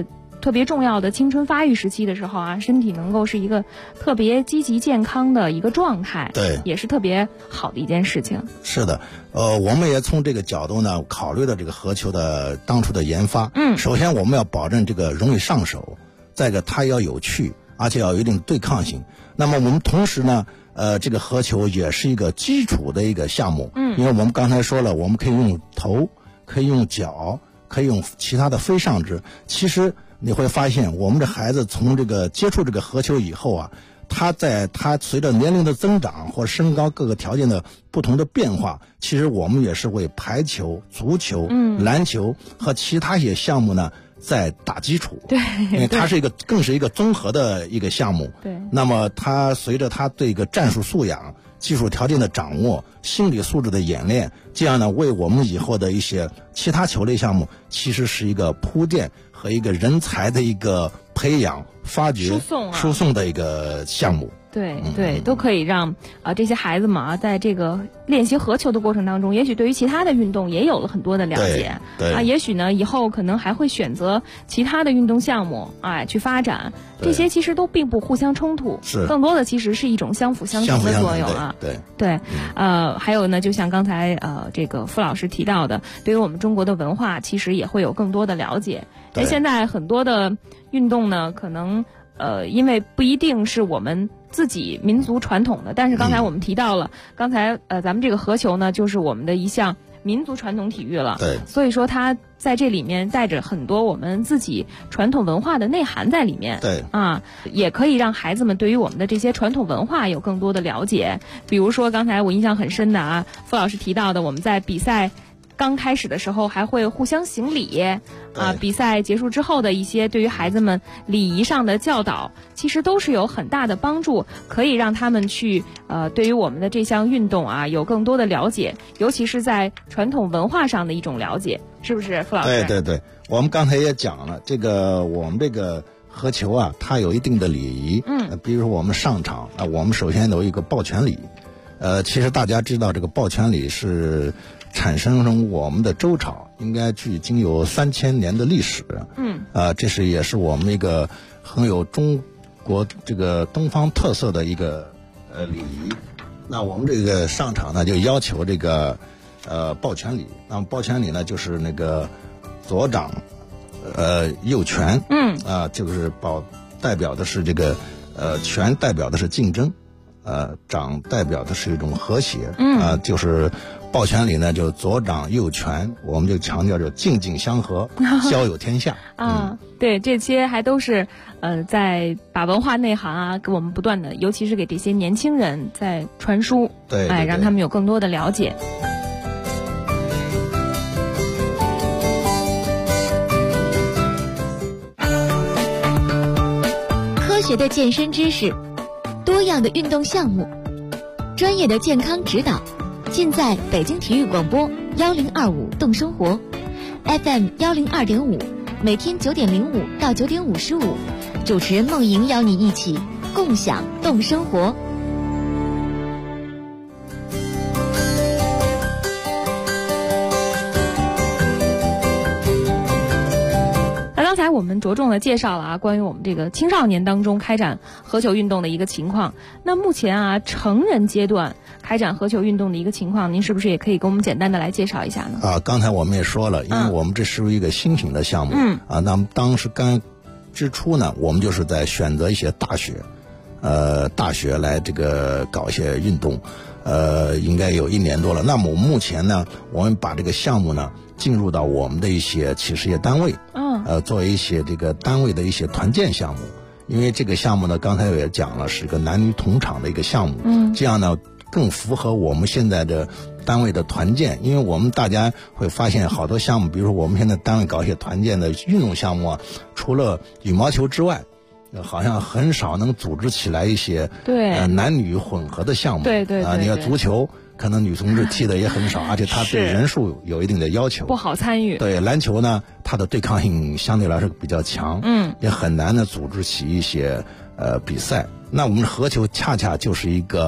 特别重要的青春发育时期的时候啊，身体能够是一个特别积极健康的一个状态， 对， 也是特别好的一件事情。 是的，我们也从这个角度呢考虑了这个核球的当初的研发。首先我们要保证这个容易上手，再一个它要有趣，而且要有一定对抗性。那么我们同时呢，这个核球也是一个基础的一个项目。因为我们刚才说了，我们可以用头，可以用脚，可以用其他的非上肢。其实你会发现，我们的孩子从这个接触这个核球以后啊，他随着年龄的增长或身高各个条件的不同的变化，其实我们也是为排球、足球、篮球和其他一些项目呢在打基础。 对， 因为它是更是一个综合的一个项目。 对， 那么它随着它对一个战术素养、技术条件的掌握、心理素质的演练，这样呢，为我们以后的一些其他球类项目，其实是一个铺垫和一个人才的一个培养、发掘、输送的一个项目。 对对，都可以让这些孩子们啊，在这个练习核球的过程当中，也许对于其他的运动也有了很多的了解。 对啊，也许呢以后可能还会选择其他的运动项目去发展。这些其实都并不互相冲突， 是更多的其实是一种相辅相成的作用啊。 对， 还有呢，就像刚才这个傅老师提到的，对于我们中国的文化，其实也会有更多的了解。因为现在很多的运动呢，可能因为不一定是我们自己民族传统的，但是刚才我们提到了，刚才咱们这个核球呢，就是我们的一项民族传统体育了。 对， 所以说它在这里面带着很多我们自己传统文化的内涵在里面。 对啊，也可以让孩子们对于我们的这些传统文化有更多的了解。比如说刚才我印象很深的傅老师提到的，我们在比赛刚开始的时候还会互相行礼比赛结束之后的一些对于孩子们礼仪上的教导，其实都是有很大的帮助，可以让他们去对于我们的这项运动有更多的了解，尤其是在传统文化上的一种了解，是不是傅老师？ 对，我们刚才也讲了，我们这个核球它有一定的礼仪。比如说我们上场我们首先有一个抱拳礼。其实大家知道这个抱拳礼是产生从我们的周朝，应该距今有3000年的历史。这也是我们一个很有中国这个东方特色的一个礼仪。那我们这个上场呢，就要求这个抱拳礼。那么抱拳礼呢，就是那个左掌右拳。就是代表的是这个拳代表的是竞争。掌代表的是一种和谐。就是抱拳礼呢，就左掌右拳，我们就强调着竞竞相和，交友天下。 对，这些还都是在把文化内涵给我们不断的，尤其是给这些年轻人在传输。 对， 让他们有更多的了解。 科学的健身知识，多样的运动项目，专业的健康指导，尽在北京体育广播1025动生活 FM 102.5，每天9点05到9点55，主持人梦莹邀你一起共享动生活。 刚才我们着重的介绍了关于我们这个青少年当中开展核球运动的一个情况。那目前成人阶段开展核球运动的一个情况，您是不是也可以给我们简单的来介绍一下呢？ 刚才我们也说了，因为我们这是一个新型的项目。那么当时刚之初呢，我们就是在选择一些大学来这个搞一些运动，应该有1年多了。那么我们目前呢，我们把这个项目呢进入到我们的一些企事业单位，作为一些这个单位的一些团建项目。因为这个项目呢，刚才也讲了，是个男女同场的一个项目。这样呢更符合我们现在的单位的团建。因为我们大家会发现好多项目，比如说我们现在单位搞一些团建的运动项目除了羽毛球之外，好像很少能组织起来一些男女混合的项目。 对， 你看足球可能女同志踢的也很少，而且它对人数有一定的要求， 不好参与。 对，篮球呢，它的对抗性相对来说比较强，也很难的组织起一些比赛。那我们核球恰恰就是一个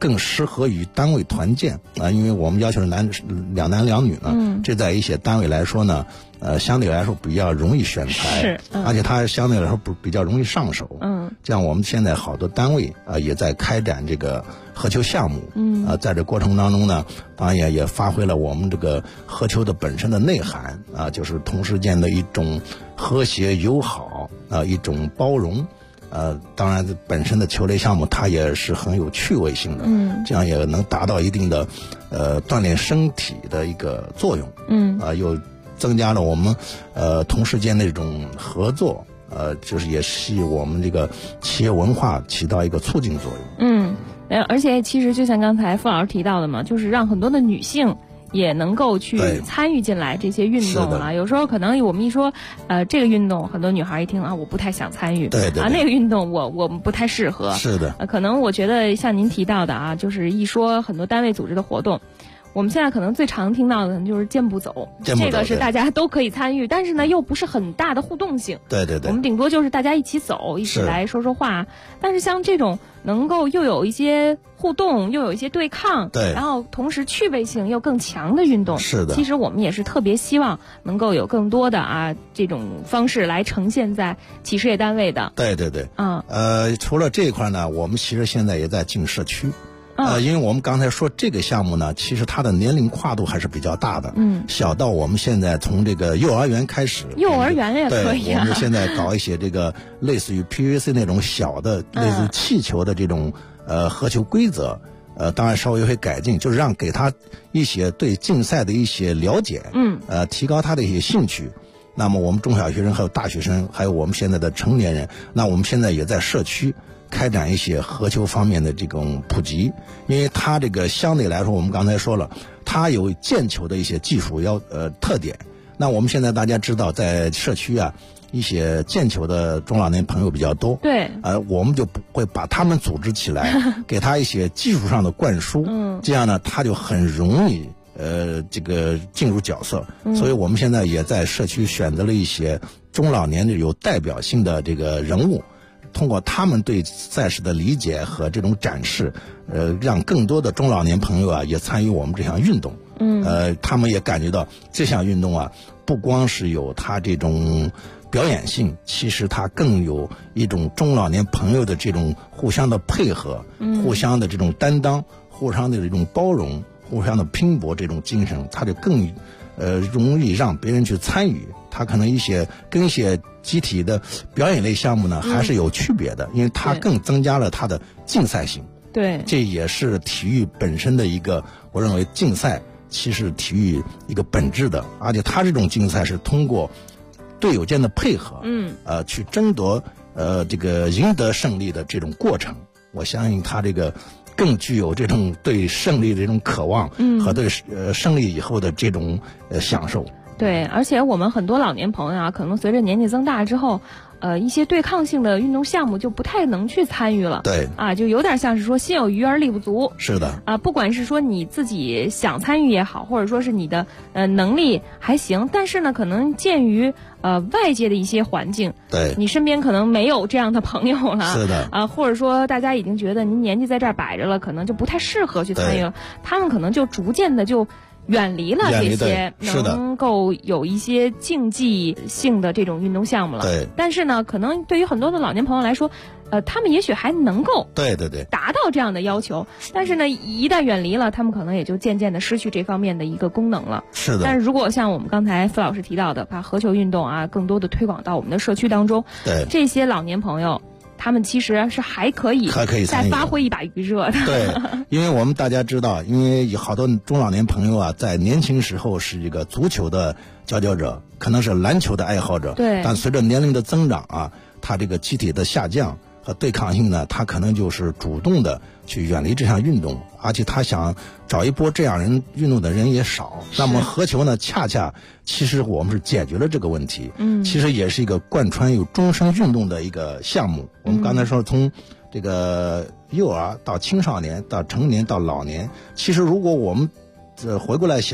更适合于单位团建啊，因为我们要求是两男两女呢，这在一些单位来说呢，相对来说比较容易选材，而且它相对来说比较容易上手。这样我们现在好多单位也在开展这个合球项目，在这过程当中呢，当然也发挥了我们这个合球的本身的内涵啊，就是同事间的一种和谐友好一种包容。当然本身的球类项目它也是很有趣味性的，这样也能达到一定的锻炼身体的一个作用，又增加了我们同事间的这种合作，就是也是我们这个企业文化起到一个促进作用。 而且其实就像刚才傅老师提到的嘛，就是让很多的女性也能够去参与进来这些运动啊。有时候可能我们一说这个运动，很多女孩一听我不太想参与， 对那个运动我们不太适合。 是的， 可能我觉得像您提到的就是一说很多单位组织的活动，我们现在可能最常听到的就是健步走，这个是大家都可以参与，但是呢又不是很大的互动性。 对， 我们顶多就是大家一起走，一起来说说话。但是像这种能够又有一些互动，又有一些对抗，然后同时趣味性又更强的运动， 是的。 其实我们也是特别希望能够有更多的这种方式来呈现在企事业单位的。 对，除了这一块呢，我们其实现在也在进社区。因为我们刚才说这个项目呢，其实它的年龄跨度还是比较大的，小到我们现在从这个幼儿园开始， 幼儿园也可以我们现在搞一些这个类似于 PVC 那种小的，类似于气球的这种合球规则，当然稍微会改进，就是给他一些对竞赛的一些了解，提高他的一些兴趣。那么我们中小学生还有大学生，还有我们现在的成年人，那我们现在也在社区开展一些合球方面的这种普及，因为它这个相对来说，我们刚才说了，它有毽球的一些技术特点。那我们现在大家知道，在社区一些毽球的中老年朋友比较多， 对， 我们就会把他们组织起来，给他一些技术上的灌输，这样呢，他就很容易这个进入角色。所以我们现在也在社区选择了一些中老年的有代表性的这个人物。通过他们对赛事的理解和这种展示，让更多的中老年朋友也参与我们这项运动。他们也感觉到这项运动不光是有它这种表演性，其实它更有一种中老年朋友的这种互相的配合，互相的这种担当，互相的这种包容，互相的拼搏这种精神，它就更容易让别人去参与。它可能跟一些集体的表演类项目呢还是有区别的，因为它更增加了它的竞赛性。 对， 这也是体育本身的一个，我认为竞赛其实体育一个本质的，而且它这种竞赛是通过队友间的配合，去争夺这个赢得胜利的这种过程。我相信它这个更具有这种对胜利的这种渴望，和对胜利以后的这种享受。 对，而且我们很多老年朋友可能随着年纪增大之后，一些对抗性的运动项目就不太能去参与了。 对， 就有点像是说心有余而力不足。 是的， 不管是说你自己想参与也好，或者说是你的能力还行，但是呢，可能鉴于外界的一些环境， 对， 你身边可能没有这样的朋友了。 是的， 或者说大家已经觉得您年纪在这儿摆着了，可能就不太适合去参与了，他们可能就逐渐的就远离了这些能够有一些竞技性的这种运动项目了。 对， 但是呢，可能对于很多的老年朋友来说，他们也许还能够达到这样的要求，但是呢，一旦远离了，他们可能也就渐渐的失去这方面的一个功能了。 是的。 但是如果像我们刚才傅老师提到的，把合球运动更多的推广到我们的社区当中， 对这些老年朋友，他们其实是还可以再发挥一把余热的。 对，因为我们大家知道，因为有好多中老年朋友在年轻时候是一个足球的佼佼者，可能是篮球的爱好者。 对。 但随着年龄的增长他这个机体的下降和对抗性呢，他可能就是主动的去远离这项运动，而且他想找一波这样运动的人也少。那么合球呢，恰恰其实我们是解决了这个问题。其实也是一个贯穿有终身运动的一个项目。我们刚才说从这个幼儿到青少年到成年到老年，其实如果我们回过来想，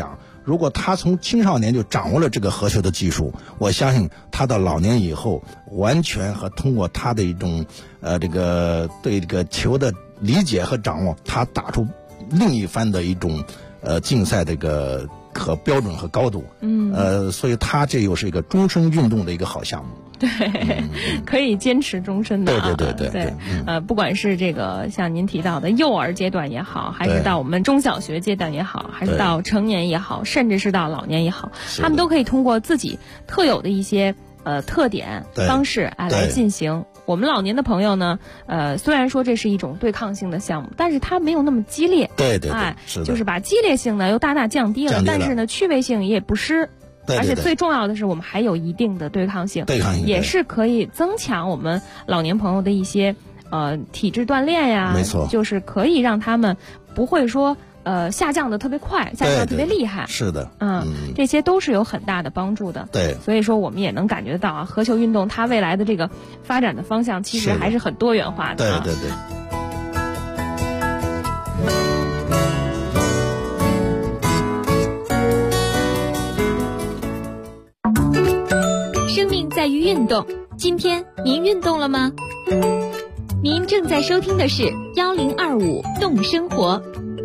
如果他从青少年就掌握了这个合球的技术，我相信他到老年以后，完全和通过他的一种这个对这个球的理解和掌握，他打出另一番的一种竞赛的一个和标准和高度。所以他这又是一个终身运动的一个好项目。 对，可以坚持终身的。 对， 不管是这个像您提到的幼儿阶段也好，还是到我们中小学阶段也好，还是到成年也好，甚至是到老年也好，他们都可以通过自己特有的一些特点方式来进行。我们老年的朋友呢，虽然说这是一种对抗性的项目，但是它没有那么激烈。 对， 就是把激烈性呢又大大降低了，但是呢趣味性也不失。而且最重要的是，我们还有一定的对抗性，也是可以增强我们老年朋友的一些体质锻炼呀。 没错， 就是可以让他们不会说下降的特别快，下降的特别厉害。 是的， 这些都是有很大的帮助的。 对， 所以说我们也能感觉到啊，合球运动它未来的这个发展的方向其实还是很多元化的。 对。 在于运动，今天您运动了吗？您正在收听的是1025动生活。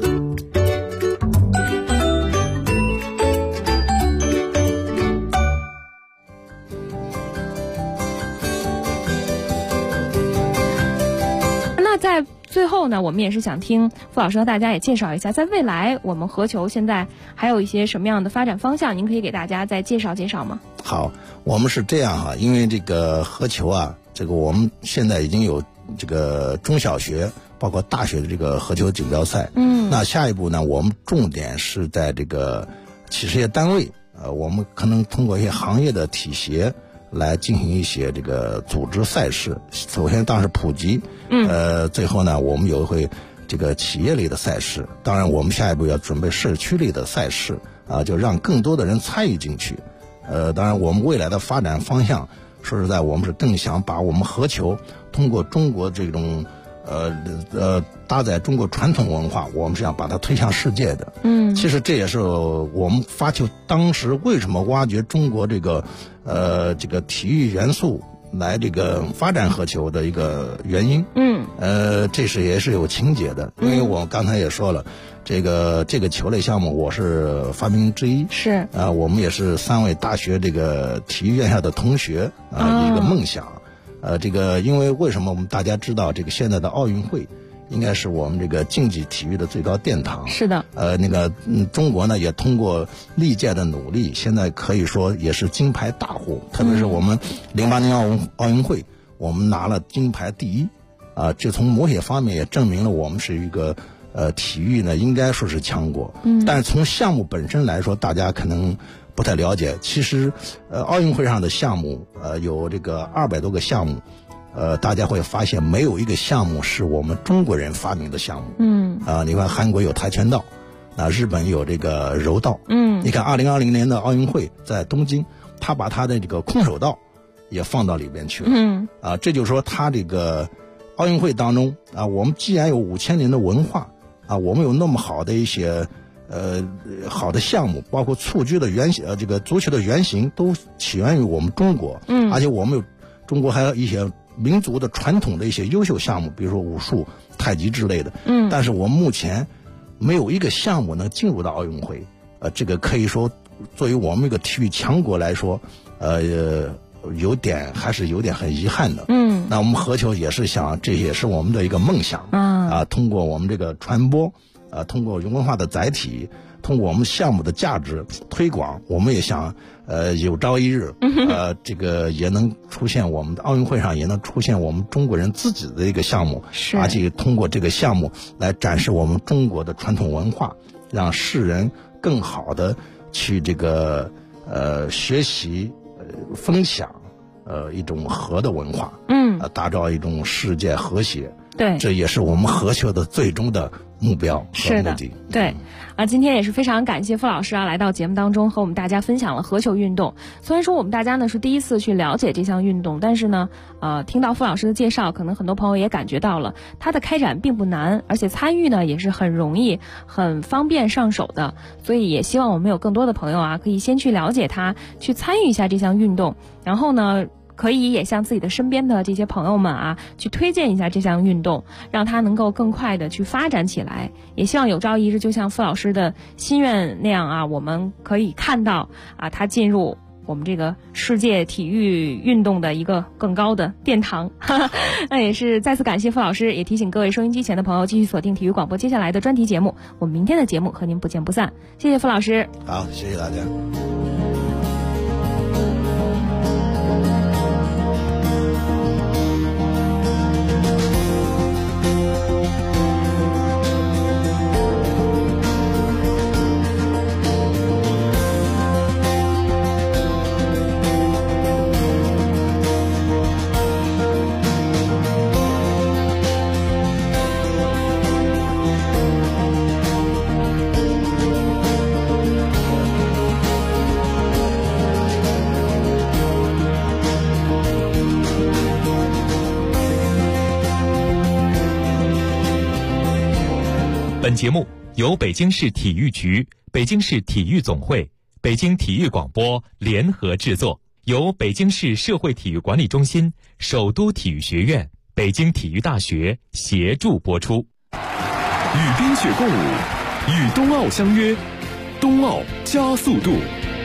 那在最后呢，我们也是想听傅老师和大家也介绍一下，在未来我们合球现在还有一些什么样的发展方向，您可以给大家再介绍介绍吗？ 好，我们是这样因为这个合球这个我们现在已经有这个中小学包括大学的这个合球锦标赛。那下一步呢，我们重点是在这个企事业单位，我们可能通过一些行业的体协来进行一些这个组织赛事。首先当然是普及，最后呢，我们有会这个企业类的赛事。当然，我们下一步要准备社区类的赛事就让更多的人参与进去。当然，我们未来的发展方向，说实在，我们是更想把我们合球通过中国这种搭载中国传统文化，我们是想把它推向世界的。其实这也是我们发球当时为什么挖掘中国这个体育元素来这个发展合球的一个原因。这是也是有情节的，因为我刚才也说了，这个球类项目我是发明之一， 是我们也是3位大学这个体育院校的同学一个梦想。这个因为为什么我们大家知道这个现在的奥运会应该是我们这个竞技体育的最高殿堂。 是的。 中国呢也通过历届的努力，现在可以说也是金牌大户，特别是我们08年奥运会，我们拿了金牌第一。这从某些方面也证明了我们是一个体育呢应该说是强国。但是从项目本身来说，大家可能不太了解。其实奥运会上的项目有这个200多个项目，大家会发现没有一个项目是我们中国人发明的项目。你看韩国有跆拳道，日本有这个柔道。你看2020年的奥运会在东京，他把他的这个空手道也放到里边去了。这就是说他这个奥运会当中我们既然有5000年的文化我们有那么好的一些好的项目，包括蹴鞠的原型，这个足球的原型都起源于我们中国。而且我们有中国还有一些民族的传统的一些优秀项目，比如说武术、太极之类的。但是我们目前没有一个项目能进入到奥运会。这个可以说作为我们一个体育强国来说，还是有点很遗憾的。那我们合球也是想，这也是我们的一个梦想。通过我们这个传播，通过文化的载体，通过我们项目的价值推广，我们也想有朝一日这个也能出现，我们的奥运会上也能出现我们中国人自己的一个项目，而且通过这个项目来展示我们中国的传统文化，让世人更好的去这个学习分享一种和的文化，打造一种世界和谐。 对， 这也是我们合球的最终的目标和目的。 对。今天也是非常感谢傅老师来到节目当中和我们大家分享了合球运动。虽然说我们大家呢是第一次去了解这项运动，但是呢听到傅老师的介绍，可能很多朋友也感觉到了它的开展并不难，而且参与呢也是很容易很方便上手的。所以也希望我们有更多的朋友可以先去了解它，去参与一下这项运动，然后呢可以也向自己的身边的这些朋友们去推荐一下这项运动，让它能够更快的去发展起来。也希望有朝一日就像傅老师的心愿那样我们可以看到它进入我们这个世界体育运动的一个更高的殿堂。那也是再次感谢傅老师，也提醒各位收音机前的朋友继续锁定体育广播接下来的专题节目，我们明天的节目和您不见不散。谢谢傅老师。 好，谢谢大家。 本节目由北京市体育局、北京市体育总会、北京体育广播联合制作，由北京市社会体育管理中心、首都体育学院、北京体育大学协助播出。 与冰雪共舞，与冬奥相约，冬奥加速度。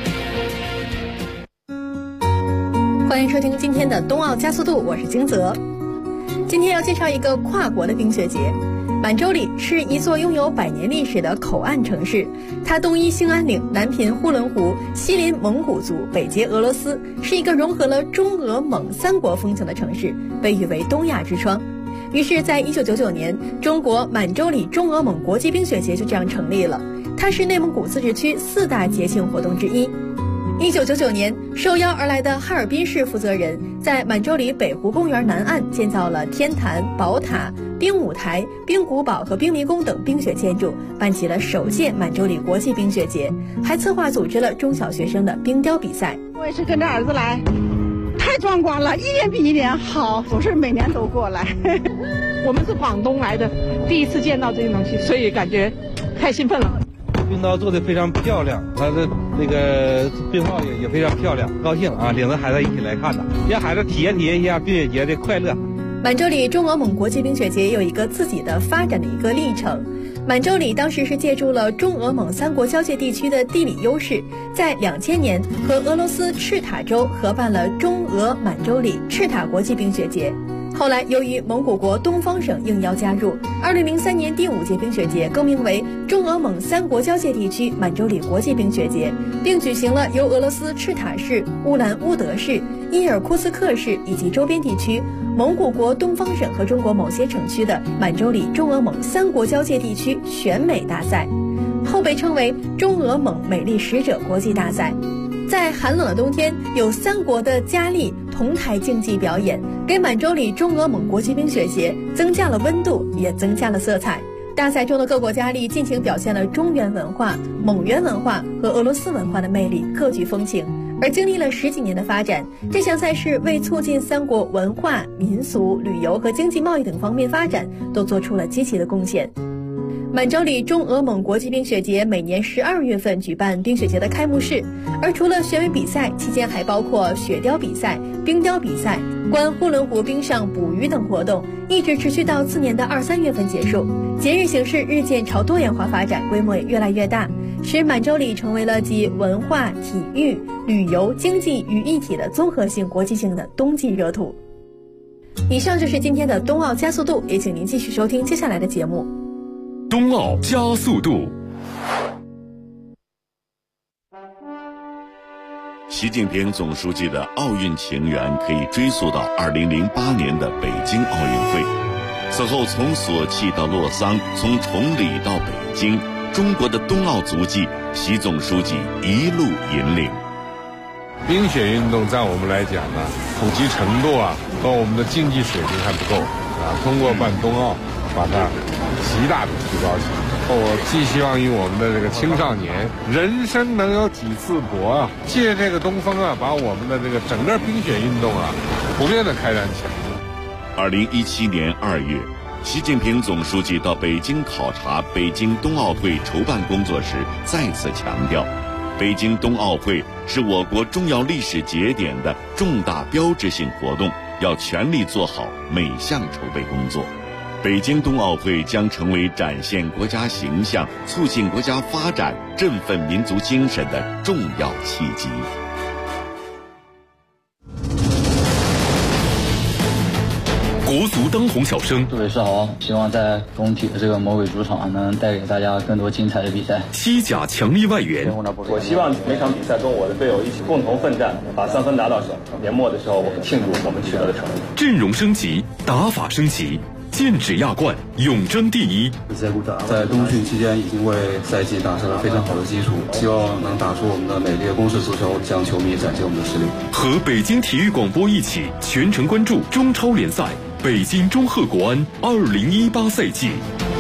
欢迎收听今天的冬奥加速度，我是金泽。今天要介绍一个跨国的冰雪节。满洲里是一座拥有100年历史的口岸城市，它东依兴安岭，南濒呼伦湖，西临蒙古族，北接俄罗斯，是一个融合了中俄蒙3国风情的城市，被誉为东亚之窗。于是在1999年，中国满洲里中俄蒙国际冰雪节就这样成立了，它是内蒙古自治区4大节庆活动之一。1999年，受邀而来的哈尔滨市负责人在满洲里北湖公园南岸建造了天坛、宝塔、冰舞台、冰古堡和冰迷宫等冰雪建筑，办起了首届满洲里国际冰雪节，还策划组织了中小学生的冰雕比赛。 我也是跟着儿子来，太壮观了，一年比一年好，总是每年都过来。我们是广东来的，第一次见到这些东西，所以感觉太兴奋了。 冰刀做得非常漂亮，它的那个冰帽也非常漂亮，高兴领着孩子一起来看的，让孩子体验一下冰雪节的快乐。 满洲里中俄蒙国际冰雪节有一个自己的发展的一个历程。满洲里当时是借助了中俄蒙3国交界地区的地理优势，在2000年和俄罗斯赤塔州合办了中俄满洲里赤塔国际冰雪节。后来由于蒙古国东方省应邀加入，2003年第5届冰雪节更名为中俄蒙3国交界地区满洲里国际冰雪节，并举行了由俄罗斯赤塔市、乌兰乌德市、伊尔库茨克市以及周边地区、蒙古国东方省和中国某些省区的满洲里中俄蒙3国交界地区选美大赛，后被称为中俄蒙美丽使者国际大赛。在寒冷的冬天，有3国的佳丽同台竞技表演，给满洲里中俄蒙国际冰雪节增加了温度，也增加了色彩。大赛中的各国佳丽尽情表现了中原文化、蒙元文化和俄罗斯文化的魅力，各具风情。而经历了10几年的发展，这项赛事为促进3国文化、民俗、旅游和经济贸易等方面发展，都做出了积极的贡献。满洲里中俄蒙国际冰雪节每年12月份举办冰雪节的开幕式，而除了选美比赛，期间还包括雪雕比赛、冰雕比赛、观呼伦湖冰上捕鱼等活动，一直持续到次年的2、3月份结束。节日形式日渐朝多元化发展，规模也越来越大，使满洲里成为了集文化、体育、旅游、经济于一体的综合性国际性的冬季热土。以上就是今天的冬奥加速度，也请您继续收听接下来的节目。 冬奥加速度。 习近平总书记的奥运情缘可以追溯到2008年的北京奥运会。此后从索契到洛桑，从崇礼到北京，中国的冬奥足迹，习总书记一路引领。 冰雪运动在我们来讲呢，普及程度和我们的经济水平还不够。 通过办冬奥，把它极大的提高起来。我寄希望于我们的这个青少年，人生能有几次搏啊！借这个东风啊，把我们的这个整个冰雪运动啊，普遍的开展起来。 2017年2月，习近平总书记到北京考察北京冬奥会筹办工作时，再次强调，北京冬奥会是我国重要历史节点的重大标志性活动，要全力做好每项筹备工作。北京冬奥会将成为展现国家形象、促进国家发展、振奋民族精神的重要契机。 国足当红小生， 祝伟是好，希望在工体的这个魔鬼主场能带给大家更多精彩的比赛。 西甲强力外援， 我希望每场比赛跟我的队友一起共同奋战，把3分拿到手。年末的时候，我们庆祝我们取得的成绩。 阵容升级，打法升级，剑指亚冠，永争第一。 在冬训期间已经为赛季打下了非常好的基础，希望能打出我们的美丽的攻势足球，向球迷展现我们的实力。 和北京体育广播一起全程关注中超联赛北京中赫国安2018赛季。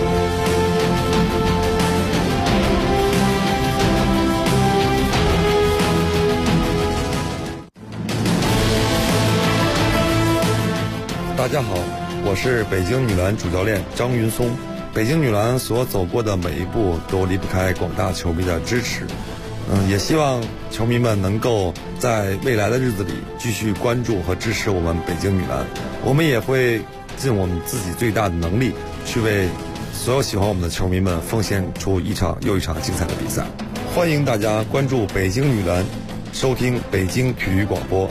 大家好，我是北京女篮主教练张云松。北京女篮所走过的每一步都离不开广大球迷的支持。也希望球迷们能够在未来的日子里继续关注和支持我们北京女篮。我们也会尽我们自己最大的能力，去为所有喜欢我们的球迷们奉献出一场又一场精彩的比赛。欢迎大家关注北京女篮，收听北京体育广播。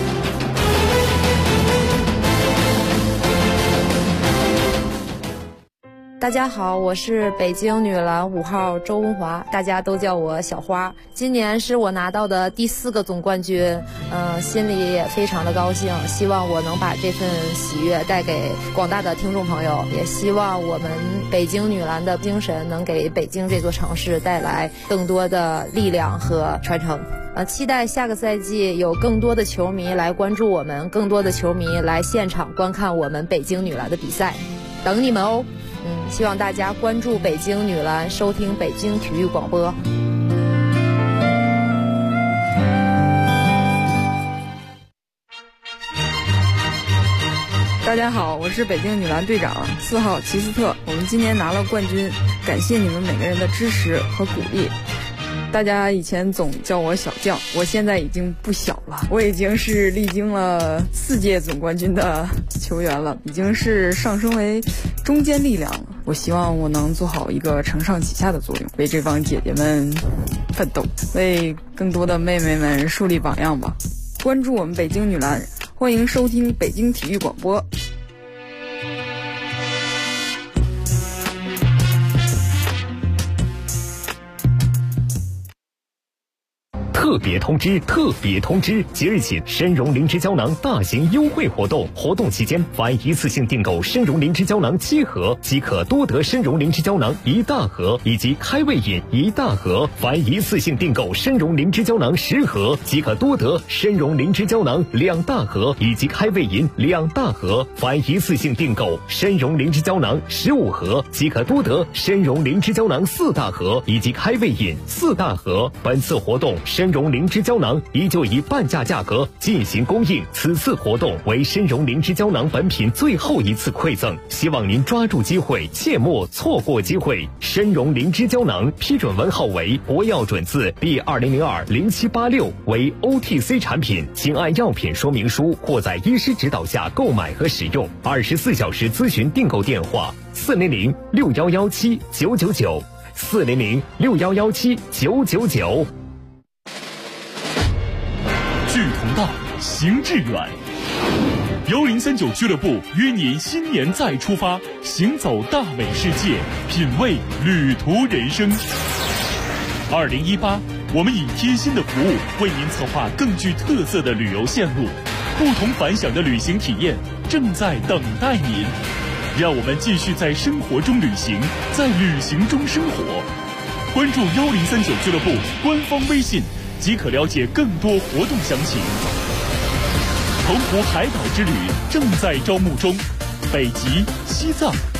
大家好，我是北京女篮5号周文华，大家都叫我小花。今年是我拿到的第4个总冠军，心里也非常的高兴，希望我能把这份喜悦带给广大的听众朋友，也希望我们北京女篮的精神能给北京这座城市带来更多的力量和传承。期待下个赛季有更多的球迷来关注我们，更多的球迷来现场观看我们北京女篮的比赛，等你们哦。希望大家关注北京女篮，收听北京体育广播。 大家好，我是北京女篮队长4号齐斯特。我们今年拿了冠军，感谢你们每个人的支持和鼓励。大家以前总叫我小将，我现在已经不小了，我已经是历经了4届总冠军的球员了，已经是上升为中坚力量了。我希望我能做好一个承上启下的作用，为这帮姐姐们奋斗，为更多的妹妹们树立榜样吧。关注我们北京女篮，欢迎收听北京体育广播。 特别通知！特别通知！即日起，参茸灵芝胶囊大型优惠活动，活动期间，凡一次性订购参茸灵芝胶囊7盒，即可多得参茸灵芝胶囊1大盒以及开胃饮1大盒；凡一次性订购参茸灵芝胶囊10盒，即可多得参茸灵芝胶囊2大盒以及开胃饮2大盒；凡一次性订购参茸灵芝胶囊15盒，即可多得参茸灵芝胶囊4大盒以及开胃饮4大盒。本次活动参茸灵芝胶囊依旧以半价价格进行供应，此次活动为参茸灵芝胶囊本品最后一次馈赠，希望您抓住机会，切莫错过机会。参茸灵芝胶囊批准文号为国药准字第20020786，为 OTC 产品，请按药品说明书或在医师指导下购买和使用。24小时咨询订购电话4006117999400611799。 志同道，行致远。1039俱乐部约您新年再出发，行走大美世界，品味旅途人生。2018，我们以贴心的服务为您策划更具特色的旅游线路，不同凡响的旅行体验正在等待您。让我们继续在生活中旅行，在旅行中生活。关注1039俱乐部官方微信，即可了解更多活动详情。澎湖海岛之旅正在招募中， 北极、西藏、